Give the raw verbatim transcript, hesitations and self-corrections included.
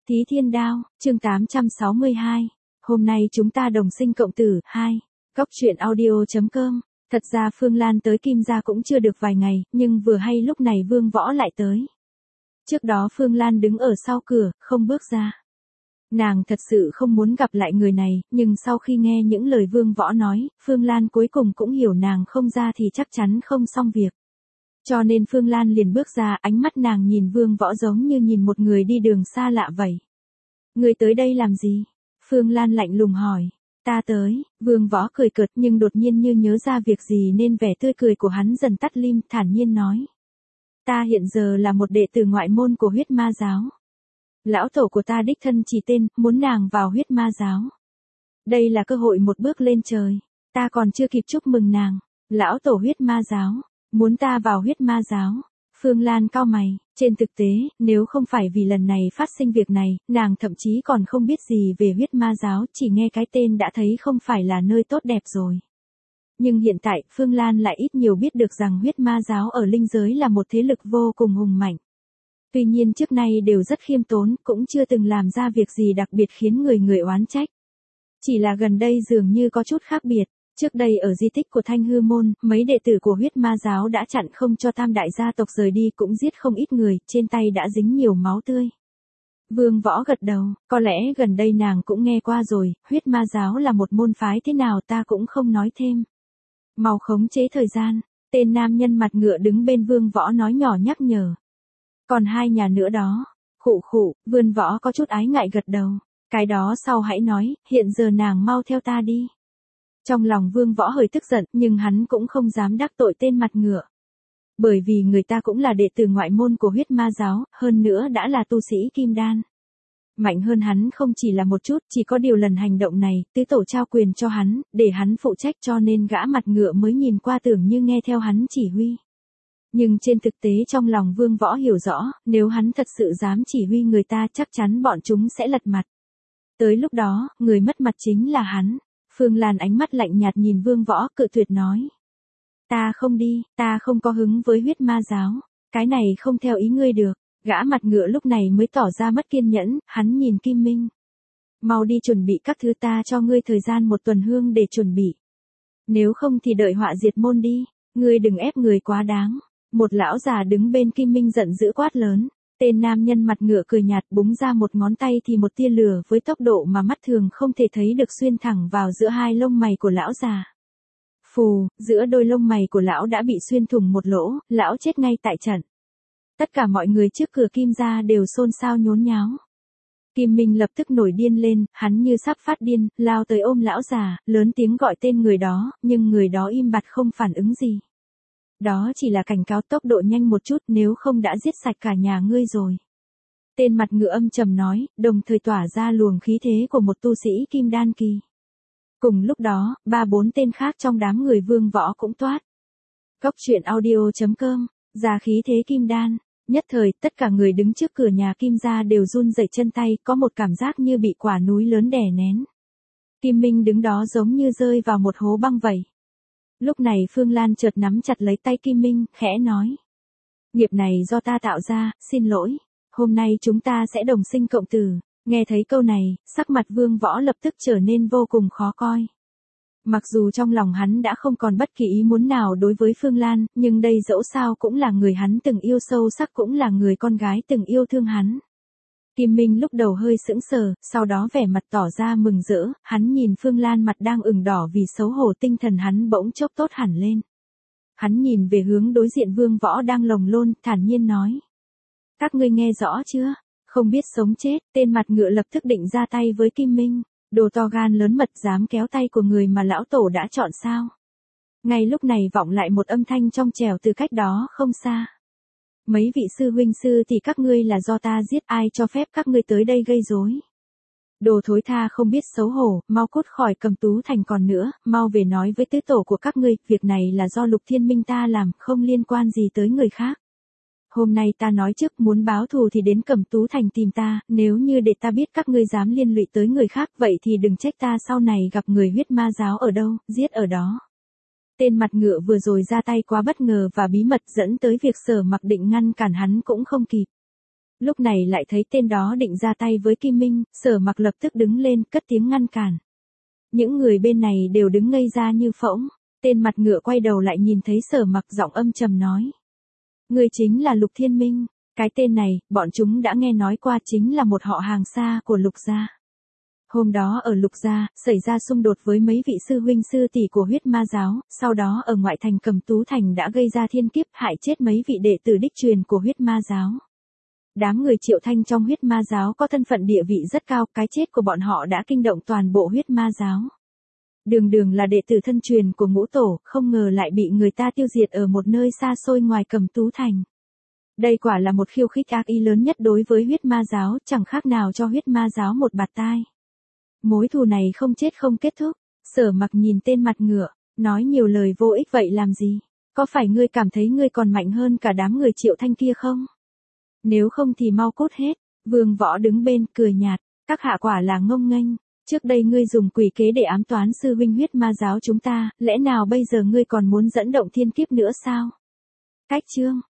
Thí Thiên Đao, chương tám trăm sáu mươi hai. Hôm nay chúng ta đồng sinh cộng tử, hai. Góc truyện audio.com. Thật ra Phương Lan tới Kim gia cũng chưa được vài ngày, nhưng vừa hay lúc này Vương Võ lại tới. Trước đó Phương Lan đứng ở sau cửa, không bước ra. Nàng thật sự không muốn gặp lại người này, nhưng sau khi nghe những lời Vương Võ nói, Phương Lan cuối cùng cũng hiểu nàng không ra thì chắc chắn không xong việc. Cho nên Phương Lan liền bước ra, ánh mắt nàng nhìn Vương Võ giống như nhìn một người đi đường xa lạ vậy. Người tới đây làm gì? Phương Lan lạnh lùng hỏi. Ta tới, Vương Võ cười cợt nhưng đột nhiên như nhớ ra việc gì nên vẻ tươi cười của hắn dần tắt lim, thản nhiên nói. Ta hiện giờ là một đệ tử ngoại môn của huyết ma giáo. Lão tổ của ta đích thân chỉ tên, muốn nàng vào huyết ma giáo. Đây là cơ hội một bước lên trời. Ta còn chưa kịp chúc mừng nàng. Lão tổ huyết ma giáo. Muốn ta vào huyết ma giáo. Phương Lan cau mày, trên thực tế, nếu không phải vì lần này phát sinh việc này, nàng thậm chí còn không biết gì về huyết ma giáo, chỉ nghe cái tên đã thấy không phải là nơi tốt đẹp rồi. Nhưng hiện tại, Phương Lan lại ít nhiều biết được rằng huyết ma giáo ở linh giới là một thế lực vô cùng hùng mạnh. Tuy nhiên trước nay đều rất khiêm tốn, cũng chưa từng làm ra việc gì đặc biệt khiến người người oán trách. Chỉ là gần đây dường như có chút khác biệt. Trước đây ở di tích của Thanh Hư Môn, mấy đệ tử của huyết ma giáo đã chặn không cho tam đại gia tộc rời đi, cũng giết không ít người, trên tay đã dính nhiều máu tươi. Vương Võ gật đầu, có lẽ gần đây nàng cũng nghe qua rồi, huyết ma giáo là một môn phái thế nào ta cũng không nói thêm. Mau khống chế thời gian, tên nam nhân mặt ngựa đứng bên Vương Võ nói nhỏ nhắc nhở. Còn hai nhà nữa đó, khụ khụ, Vương Võ có chút ái ngại gật đầu, cái đó sau hãy nói, hiện giờ nàng mau theo ta đi. Trong lòng Vương Võ hơi tức giận, nhưng hắn cũng không dám đắc tội tên mặt ngựa. Bởi vì người ta cũng là đệ tử ngoại môn của huyết ma giáo, hơn nữa đã là tu sĩ kim đan. Mạnh hơn hắn không chỉ là một chút, chỉ có điều lần hành động này, tứ tổ trao quyền cho hắn, để hắn phụ trách cho nên gã mặt ngựa mới nhìn qua tưởng như nghe theo hắn chỉ huy. Nhưng trên thực tế trong lòng Vương Võ hiểu rõ, nếu hắn thật sự dám chỉ huy người ta chắc chắn bọn chúng sẽ lật mặt. Tới lúc đó, người mất mặt chính là hắn. Phương Lan ánh mắt lạnh nhạt nhìn Vương Võ, cự tuyệt nói. Ta không đi, ta không có hứng với huyết ma giáo. Cái này không theo ý ngươi được. Gã mặt ngựa lúc này mới tỏ ra mất kiên nhẫn, hắn nhìn Kim Minh. Mau đi chuẩn bị các thứ, ta cho ngươi thời gian một tuần hương để chuẩn bị. Nếu không thì đợi họa diệt môn đi, ngươi đừng ép người quá đáng. Một lão già đứng bên Kim Minh giận dữ quát lớn. Tên nam nhân mặt ngựa cười nhạt búng ra một ngón tay thì một tia lửa với tốc độ mà mắt thường không thể thấy được xuyên thẳng vào giữa hai lông mày của lão già. Phù, giữa đôi lông mày của lão đã bị xuyên thủng một lỗ, lão chết ngay tại trận. Tất cả mọi người trước cửa Kim gia đều xôn xao nhốn nháo. Kim Minh lập tức nổi điên lên, hắn như sắp phát điên, lao tới ôm lão già, lớn tiếng gọi tên người đó, nhưng người đó im bặt không phản ứng gì. Đó chỉ là cảnh cáo tốc độ nhanh một chút, nếu không đã giết sạch cả nhà ngươi rồi. Tên mặt ngựa âm trầm nói, đồng thời tỏa ra luồng khí thế của một tu sĩ kim đan kỳ. Cùng lúc đó, ba bốn tên khác trong đám người Vương Võ cũng toát. Góc truyện audio.com, ra khí thế kim đan. Nhất thời, tất cả người đứng trước cửa nhà Kim gia đều run rẩy chân tay, có một cảm giác như bị quả núi lớn đè nén. Kim Minh đứng đó giống như rơi vào một hố băng vậy. Lúc này Phương Lan chợt nắm chặt lấy tay Kim Minh, khẽ nói. Nghiệp này do ta tạo ra, xin lỗi. Hôm nay chúng ta sẽ đồng sinh cộng tử. Nghe thấy câu này, sắc mặt Vương Võ lập tức trở nên vô cùng khó coi. Mặc dù trong lòng hắn đã không còn bất kỳ ý muốn nào đối với Phương Lan, nhưng đây dẫu sao cũng là người hắn từng yêu sâu sắc, cũng là người con gái từng yêu thương hắn. Kim Minh lúc đầu hơi sững sờ, sau đó vẻ mặt tỏ ra mừng rỡ, hắn nhìn Phương Lan mặt đang ửng đỏ vì xấu hổ, tinh thần hắn bỗng chốc tốt hẳn lên. Hắn nhìn về hướng đối diện Vương Võ đang lồng lôn, thản nhiên nói. Các ngươi nghe rõ chưa? Không biết sống chết, tên mặt ngựa lập tức định ra tay với Kim Minh. Đồ to gan lớn mật dám kéo tay của người mà lão tổ đã chọn sao? Ngay lúc này vọng lại một âm thanh trong trẻo từ cách đó không xa. Mấy vị sư huynh sư thì các ngươi là do ta giết, ai cho phép các ngươi tới đây gây rối? Đồ thối tha không biết xấu hổ, mau cút khỏi Cầm Tú Thành, còn nữa, mau về nói với tứ tổ của các ngươi, việc này là do Lục Thiên Minh ta làm, không liên quan gì tới người khác. Hôm nay ta nói trước, muốn báo thù thì đến Cẩm Tú Thành tìm ta, nếu như để ta biết các ngươi dám liên lụy tới người khác, vậy thì đừng trách ta sau này gặp người huyết ma giáo ở đâu, giết ở đó. Tên mặt ngựa vừa rồi ra tay quá bất ngờ và bí mật, dẫn tới việc Sở Mặc định ngăn cản hắn cũng không kịp. Lúc này lại thấy tên đó định ra tay với Kim Minh, Sở Mặc lập tức đứng lên, cất tiếng ngăn cản. Những người bên này đều đứng ngây ra như phỗng, tên mặt ngựa quay đầu lại nhìn thấy Sở Mặc, giọng âm trầm nói. Người chính là Lục Thiên Minh, cái tên này, bọn chúng đã nghe nói qua, chính là một họ hàng xa của Lục gia. Hôm đó ở Lục gia, xảy ra xung đột với mấy vị sư huynh sư tỷ của huyết ma giáo, sau đó ở ngoại thành Cầm Tú Thành đã gây ra thiên kiếp, hại chết mấy vị đệ tử đích truyền của huyết ma giáo. Đám người Triệu Thanh trong huyết ma giáo có thân phận địa vị rất cao, cái chết của bọn họ đã kinh động toàn bộ huyết ma giáo. Đường đường là đệ tử thân truyền của ngũ tổ, không ngờ lại bị người ta tiêu diệt ở một nơi xa xôi ngoài Cầm Tú Thành. Đây quả là một khiêu khích ác ý lớn nhất đối với huyết ma giáo, chẳng khác nào cho huyết ma giáo một bạt tai. Mối thù này không chết không kết thúc. Sở Mặc nhìn tên mặt ngựa, nói nhiều lời vô ích vậy làm gì? Có phải ngươi cảm thấy ngươi còn mạnh hơn cả đám người Triệu Thanh kia không? Nếu không thì mau cút hết. Vương Võ đứng bên cười nhạt, các hạ quả là ngông nghênh. Trước đây ngươi dùng quỷ kế để ám toán sư huynh huyết ma giáo chúng ta, lẽ nào bây giờ ngươi còn muốn dẫn động thiên kiếp nữa sao? Cách chương